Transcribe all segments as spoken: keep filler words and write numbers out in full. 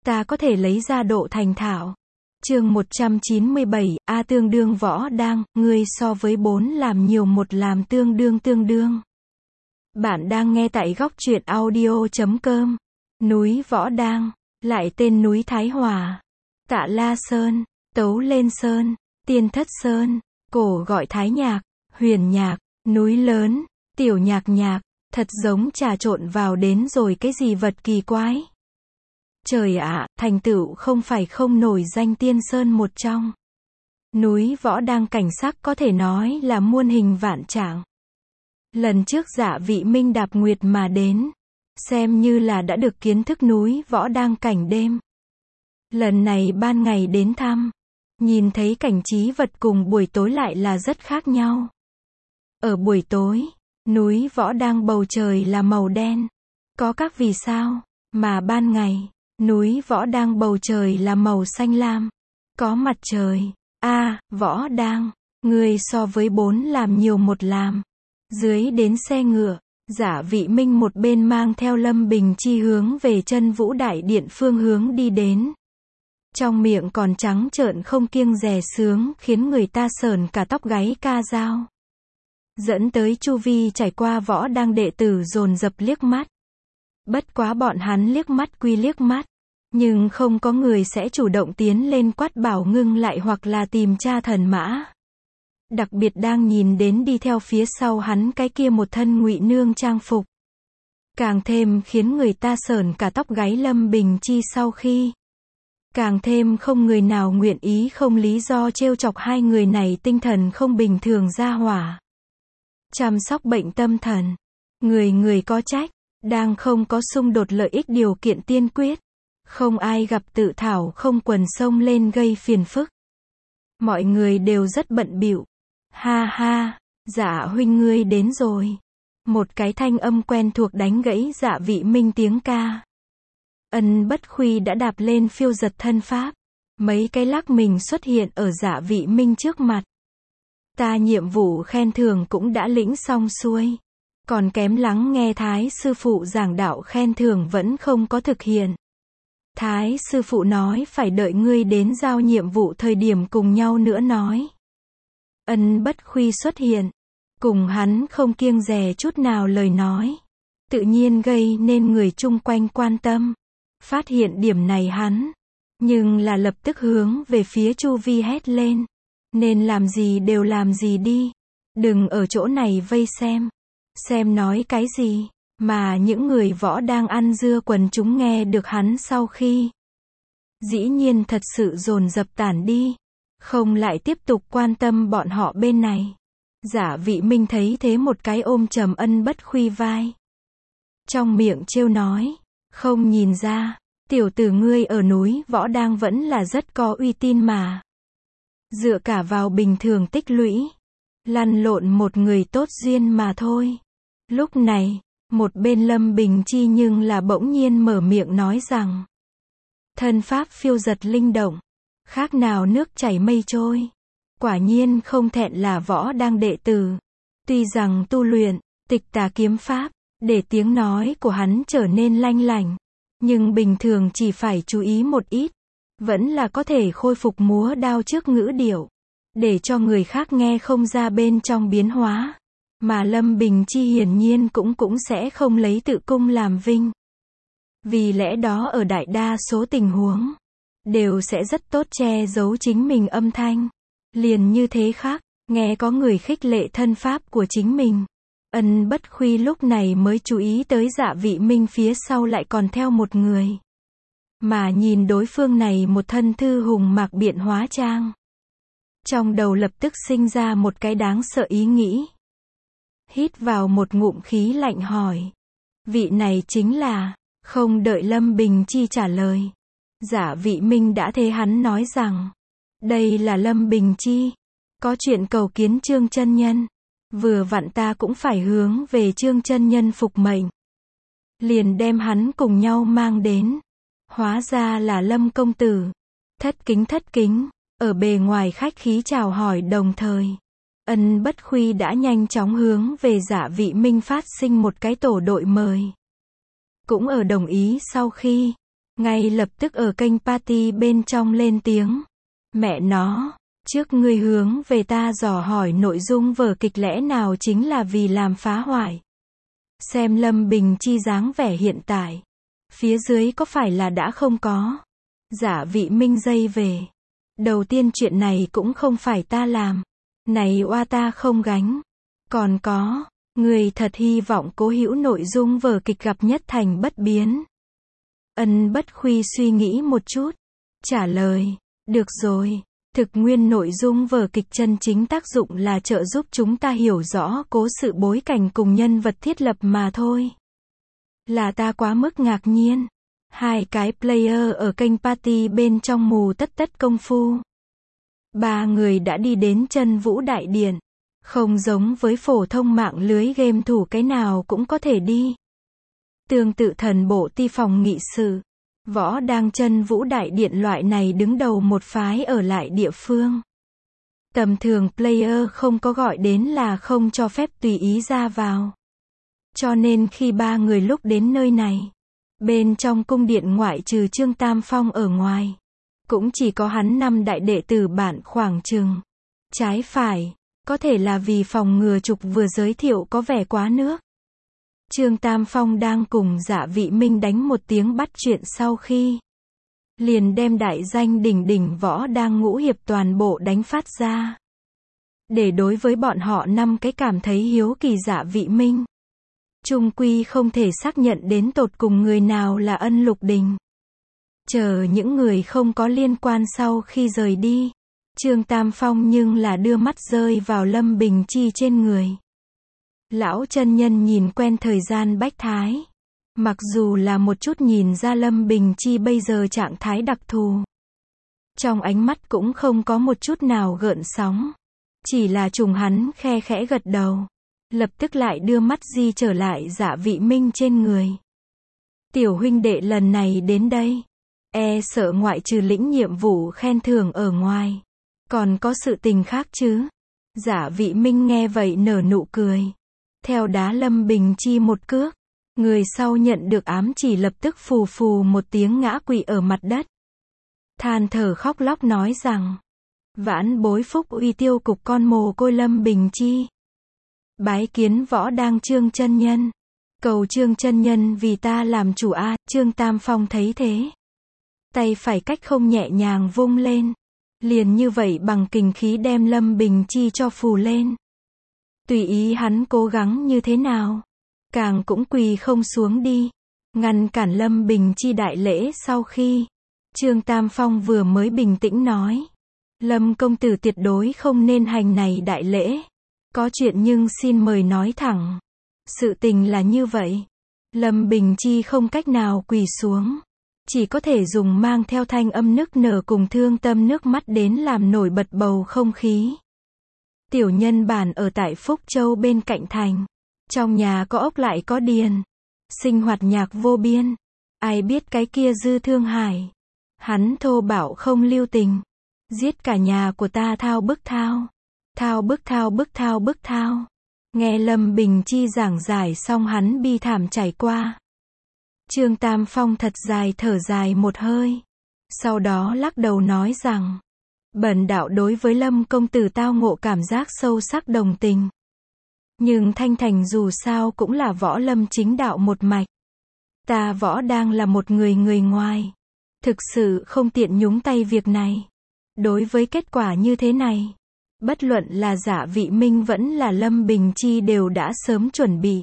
ta có thể lấy ra độ thành thạo. Chương một trăm chín mươi bảy, A tương đương võ đang, ngươi so với bốn làm nhiều một làm tương đương tương đương. Bạn đang nghe tại góc truyện audio chấm com. Núi Võ Đang, lại tên núi Thái Hòa, Tạ La Sơn, Tấu Lên Sơn, Tiên Thất Sơn, cổ gọi Thái Nhạc, Huyền Nhạc, núi lớn, Tiểu Nhạc Nhạc, thật giống trà trộn vào đến rồi cái gì vật kỳ quái. Trời ạ, thành tựu không phải không nổi danh tiên sơn một trong. Núi Võ Đang cảnh sắc có thể nói là muôn hình vạn trạng. Lần trước Dạ Vị Minh đạp nguyệt mà đến, xem như là đã được kiến thức núi Võ Đang cảnh đêm. Lần này ban ngày đến thăm, nhìn thấy cảnh trí vật cùng buổi tối lại là rất khác nhau. Ở buổi tối, núi Võ Đang bầu trời là màu đen, có các vì sao, mà ban ngày, núi Võ Đang bầu trời là màu xanh lam, có mặt trời. A, à, Võ Đang, ngươi so với bốn làm nhiều một làm. Dưới đến xe ngựa, Dạ Vị Minh một bên mang theo Lâm Bình Chi hướng về Chân Vũ Đại Điện phương hướng đi đến. Trong miệng còn trắng trợn không kiêng dè sướng, khiến người ta sởn cả tóc gáy ca dao. Dẫn tới chu vi trải qua Võ Đang đệ tử dồn dập liếc mắt. Bất quá bọn hắn liếc mắt quy liếc mắt, nhưng không có người sẽ chủ động tiến lên quát bảo ngưng lại hoặc là tìm tra thần mã. Đặc biệt đang nhìn đến đi theo phía sau hắn cái kia một thân ngụy nương trang phục, càng thêm khiến người ta sởn cả tóc gáy. Lâm Bình Chi sau khi, càng thêm không người nào nguyện ý không lý do trêu chọc hai người này tinh thần không bình thường ra hỏa. Chăm sóc bệnh tâm thần, người người có trách, đang không có xung đột lợi ích điều kiện tiên quyết. Không ai gặp tự thảo không quần sông lên gây phiền phức. Mọi người đều rất bận bịu. Ha ha, Dạ huynh ngươi đến rồi. Một cái thanh âm quen thuộc đánh gãy Dạ Vị Minh tiếng ca. Ân Bất Khuy đã đạp lên phiêu giật thân pháp. Mấy cái lắc mình xuất hiện ở Dạ Vị Minh trước mặt. Ta nhiệm vụ khen thưởng cũng đã lĩnh xong xuôi. Còn kém lắng nghe Thái sư phụ giảng đạo khen thưởng vẫn không có thực hiện. Thái sư phụ nói phải đợi ngươi đến giao nhiệm vụ thời điểm cùng nhau nữa nói. Ân Bất Khuy xuất hiện, cùng hắn không kiêng dè chút nào lời nói, tự nhiên gây nên người chung quanh quan tâm. Phát hiện điểm này hắn, nhưng là lập tức hướng về phía chu vi hét lên. Nên làm gì đều làm gì đi. Đừng ở chỗ này vây xem. Xem nói cái gì. Mà những người Võ Đang ăn dưa quần chúng nghe được hắn sau khi, dĩ nhiên thật sự dồn dập tản đi, không lại tiếp tục quan tâm bọn họ bên này. Dạ Vị Minh thấy thế một cái ôm trầm Ân Bất Khuy vai, trong miệng trêu nói, không nhìn ra, tiểu tử ngươi ở núi Võ Đang vẫn là rất có uy tín mà. Dựa cả vào bình thường tích lũy, lăn lộn một người tốt duyên mà thôi. Lúc này, một bên Lâm Bình Chi nhưng là bỗng nhiên mở miệng nói rằng, thân pháp phiêu giật linh động, khác nào nước chảy mây trôi. Quả nhiên không thẹn là Võ Đang đệ tử. Tuy rằng tu luyện Tịch Tà kiếm pháp, để tiếng nói của hắn trở nên lanh lảnh, nhưng bình thường chỉ phải chú ý một ít, vẫn là có thể khôi phục múa đao trước ngữ điệu, để cho người khác nghe không ra bên trong biến hóa. Mà Lâm Bình Chi hiển nhiên cũng cũng sẽ không lấy tự cung làm vinh. Vì lẽ đó ở đại đa số tình huống, đều sẽ rất tốt che giấu chính mình âm thanh. Liền như thế khác, nghe có người khích lệ thân pháp của chính mình. Ân Bất Khuy lúc này mới chú ý tới Dạ Vị Minh phía sau lại còn theo một người. Mà nhìn đối phương này một thân thư hùng mạc biện hóa trang. Trong đầu lập tức sinh ra một cái đáng sợ ý nghĩ. Hít vào một ngụm khí lạnh hỏi. Vị này chính là, không đợi Lâm Bình Chi trả lời. Dạ Vị Minh đã thế hắn nói rằng, đây là Lâm Bình Chi. Có chuyện cầu kiến Trương chân nhân. Vừa vặn ta cũng phải hướng về Trương chân nhân phục mệnh. Liền đem hắn cùng nhau mang đến. Hóa ra là Lâm công tử. Thất kính thất kính, ở bề ngoài khách khí chào hỏi đồng thời. Ân Bất Khuy đã nhanh chóng hướng về Dạ Vị Minh phát sinh một cái tổ đội mời. Cũng ở đồng ý sau khi, Ngay lập tức ở kênh party bên trong lên tiếng. Mẹ nó, trước ngươi hướng về ta dò hỏi nội dung vở kịch lẽ nào chính là vì làm phá hoại. Xem Lâm Bình Chi dáng vẻ hiện tại. Phía dưới có phải là đã không có. Giả Vị Minh dây về. Đầu tiên chuyện này cũng không phải ta làm. Này oa ta không gánh. Còn có, người thật hy vọng Cố Hữu nội dung vở kịch gặp nhất thành bất biến. Ân Bất Khuy suy nghĩ một chút. Trả lời, được rồi. Thực nguyên nội dung vở kịch chân chính tác dụng là trợ giúp chúng ta hiểu rõ cố sự bối cảnh cùng nhân vật thiết lập mà thôi. Là ta quá mức ngạc nhiên. Hai cái player ở kênh party bên trong mù tất tất công phu. Ba người đã đi đến Chân Vũ Đại Điện. Không giống với phổ thông mạng lưới game thủ cái nào cũng có thể đi. Tương tự Thần Bộ Ti phòng nghị sự. Võ đang Chân Vũ Đại Điện loại này đứng đầu một phái ở lại địa phương. Tầm thường player không có gọi đến là không cho phép tùy ý ra vào. Cho nên khi ba người lúc đến nơi này, bên trong cung điện ngoại trừ Trương Tam Phong ở ngoài, cũng chỉ có hắn năm đại đệ tử bản khoảng chừng. Trái phải, có thể là vì phòng ngừa trục vừa giới thiệu có vẻ quá nước. Trương Tam Phong đang cùng Dạ Vị Minh đánh một tiếng bắt chuyện sau khi liền đem đại danh đỉnh đỉnh Võ đang ngũ hiệp toàn bộ đánh phát ra. Để đối với bọn họ năm cái cảm thấy hiếu kỳ Dạ Vị Minh. Chung quy không thể xác nhận đến tột cùng người nào là Ân Lục Đình. Chờ những người không có liên quan sau khi rời đi. Trương Tam Phong nhưng là đưa mắt rơi vào Lâm Bình Chi trên người. Lão chân nhân nhìn quen thời gian bách thái. Mặc dù là một chút nhìn ra Lâm Bình Chi bây giờ trạng thái đặc thù. Trong ánh mắt cũng không có một chút nào gợn sóng. Chỉ là trùng hắn khe khẽ gật đầu. Lập tức lại đưa mắt di trở lại Dạ Vị Minh trên người. Tiểu huynh đệ lần này đến đây. E sợ ngoại trừ lĩnh nhiệm vụ khen thưởng ở ngoài. Còn có sự tình khác chứ. Dạ Vị Minh nghe vậy nở nụ cười. Theo đá Lâm Bình Chi một cước. Người sau nhận được ám chỉ lập tức phù phù một tiếng ngã quỵ ở mặt đất. Than thở khóc lóc nói rằng. Vãn bối phúc uy tiêu cục con mồ côi Lâm Bình Chi. Bái kiến Võ đang Trương chân nhân. Cầu Trương chân nhân vì ta làm chủ a. Trương Tam Phong thấy thế. Tay phải cách không nhẹ nhàng vung lên. Liền như vậy bằng kình khí đem Lâm Bình Chi cho phù lên. Tùy ý hắn cố gắng như thế nào. Càng cũng quỳ không xuống đi. Ngăn cản Lâm Bình Chi đại lễ sau khi. Trương Tam Phong vừa mới bình tĩnh nói. Lâm công tử tuyệt đối không nên hành này đại lễ. Có chuyện nhưng xin mời nói thẳng. Sự tình là như vậy. Lâm Bình Chi không cách nào quỳ xuống. Chỉ có thể dùng mang theo thanh âm nức nở cùng thương tâm nước mắt đến làm nổi bật bầu không khí. Tiểu nhân bản ở tại Phúc Châu bên cạnh thành. Trong nhà có ốc lại có điền. Sinh hoạt nhạc vô biên. Ai biết cái kia Dư Thương Hải. Hắn thô bạo không lưu tình. Giết cả nhà của ta thao bức thao. Thao bức thao bức thao bức thao. Nghe Lâm Bình Chi giảng giải xong hắn bi thảm trải qua. Trương Tam Phong thật dài thở dài một hơi. Sau đó lắc đầu nói rằng. Bần đạo đối với Lâm công tử tao ngộ cảm giác sâu sắc đồng tình. Nhưng Thanh Thành dù sao cũng là Võ Lâm chính đạo một mạch. Ta Võ đang là một người người ngoài. Thực sự không tiện nhúng tay việc này. Đối với kết quả như thế này. Bất luận là Dạ Vị Minh vẫn là Lâm Bình Chi đều đã sớm chuẩn bị.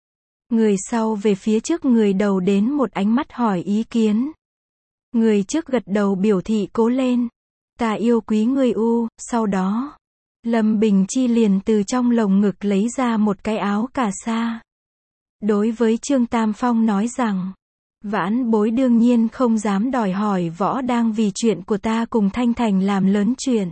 Người sau về phía trước người đầu đến một ánh mắt hỏi ý kiến. Người trước gật đầu biểu thị cố lên. Ta yêu quý người u, sau đó. Lâm Bình Chi liền từ trong lồng ngực lấy ra một cái áo cà sa. Đối với Trương Tam Phong nói rằng. Vãn bối đương nhiên không dám đòi hỏi Võ đang vì chuyện của ta cùng Thanh Thành làm lớn chuyện.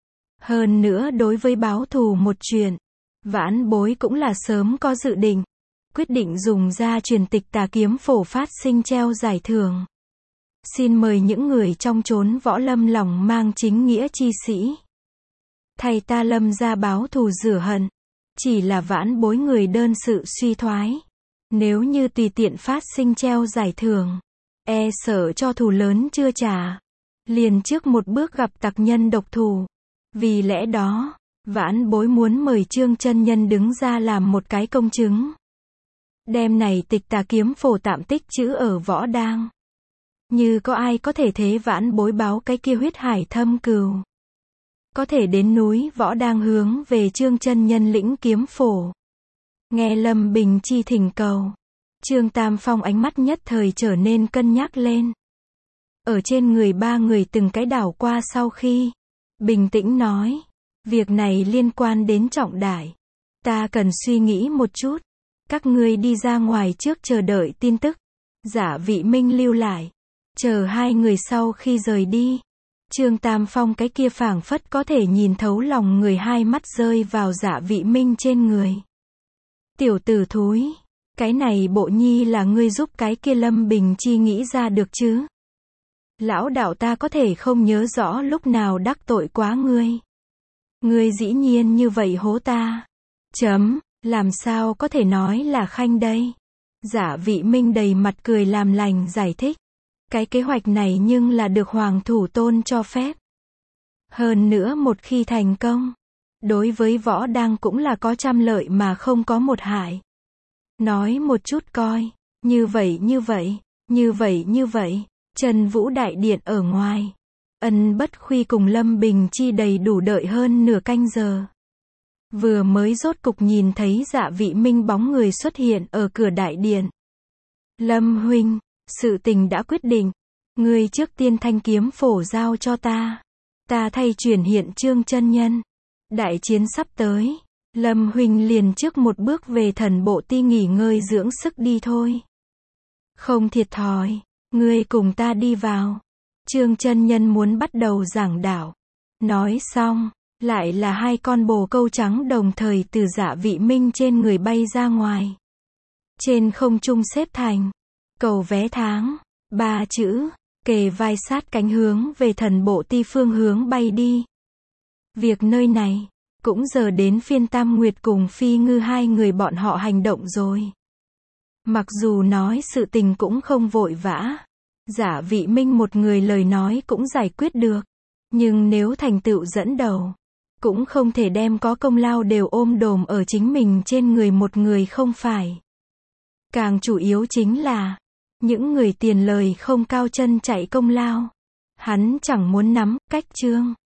Hơn nữa đối với báo thù một chuyện. Vãn bối cũng là sớm có dự định. Quyết định dùng ra truyền tịch Tà Kiếm Phổ phát sinh treo giải thưởng. Xin mời những người trong chốn Võ Lâm lòng mang chính nghĩa chi sĩ. Thầy ta Lâm ra báo thù rửa hận. Chỉ là vãn bối người đơn sự suy thoái. Nếu như tùy tiện phát sinh treo giải thưởng. E sợ cho thù lớn chưa trả, liền trước một bước gặp tặc nhân độc thủ. Vì lẽ đó, vãn bối muốn mời Trương chân nhân đứng ra làm một cái công chứng. Đêm này tịch tà kiếm phổ tạm tích trữ ở Võ Đang. Như có ai có thể thế vãn bối báo cái kia huyết hải thâm cừu. Có thể đến núi Võ Đang hướng về Trương chân nhân lĩnh kiếm phổ. Nghe Lâm Bình Chi thỉnh cầu. Trương Tam Phong ánh mắt nhất thời trở nên cân nhắc lên. Ở trên người ba người từng cái đảo qua sau khi. Bình tĩnh nói. Việc này liên quan đến trọng đại. Ta cần suy nghĩ một chút. Các ngươi đi ra ngoài trước chờ đợi tin tức. Giả Vị Minh lưu lại. Chờ hai người sau khi rời đi. Trương Tam Phong cái kia phảng phất có thể nhìn thấu lòng người, hai mắt rơi vào Giả Vị Minh trên người. Tiểu tử thúi. Cái này bộ nhi là ngươi giúp cái kia Lâm Bình Chi nghĩ ra được chứ? Lão đạo ta có thể không nhớ rõ lúc nào đắc tội quá ngươi. Ngươi dĩ nhiên như vậy hố ta. Chấm, làm sao có thể nói là khanh đây? Giả Vị Minh đầy mặt cười làm lành giải thích. Cái kế hoạch này nhưng là được Hoàng Thủ Tôn cho phép. Hơn nữa một khi thành công, đối với Võ Đang cũng là có trăm lợi mà không có một hại. Nói một chút coi, như vậy như vậy, như vậy như vậy, Trần Vũ Đại Điện ở ngoài. Ân Bất Khuy cùng Lâm Bình Chi đầy đủ đợi hơn nửa canh giờ. Vừa mới rốt cục nhìn thấy Dạ Vị Minh bóng người xuất hiện ở cửa đại điện. Lâm huynh, sự tình đã quyết định. Ngươi trước tiên thanh kiếm phổ giao cho ta. Ta thay chuyển hiện Trương chân nhân. Đại chiến sắp tới. Lâm huynh liền trước một bước về thần bộ ti nghỉ ngơi dưỡng sức đi thôi. Không thiệt thòi. Ngươi cùng ta đi vào. Trương chân nhân muốn bắt đầu giảng đạo. Nói xong, lại là hai con bồ câu trắng đồng thời từ Dạ Vị Minh trên người bay ra ngoài. Trên không trung xếp thành cầu vé tháng, ba chữ, kề vai sát cánh hướng về thần bộ ti phương hướng bay đi. Việc nơi này, cũng giờ đến phiên Tam Nguyệt cùng Phi Ngư hai người bọn họ hành động rồi. Mặc dù nói sự tình cũng không vội vã, Giả Vị Minh một người lời nói cũng giải quyết được. Nhưng nếu thành tựu dẫn đầu, cũng không thể đem có công lao đều ôm đồm ở chính mình trên người một người không phải. Càng chủ yếu chính là, những người tiền lời không cao chân chạy công lao. Hắn chẳng muốn nắm, cách Trương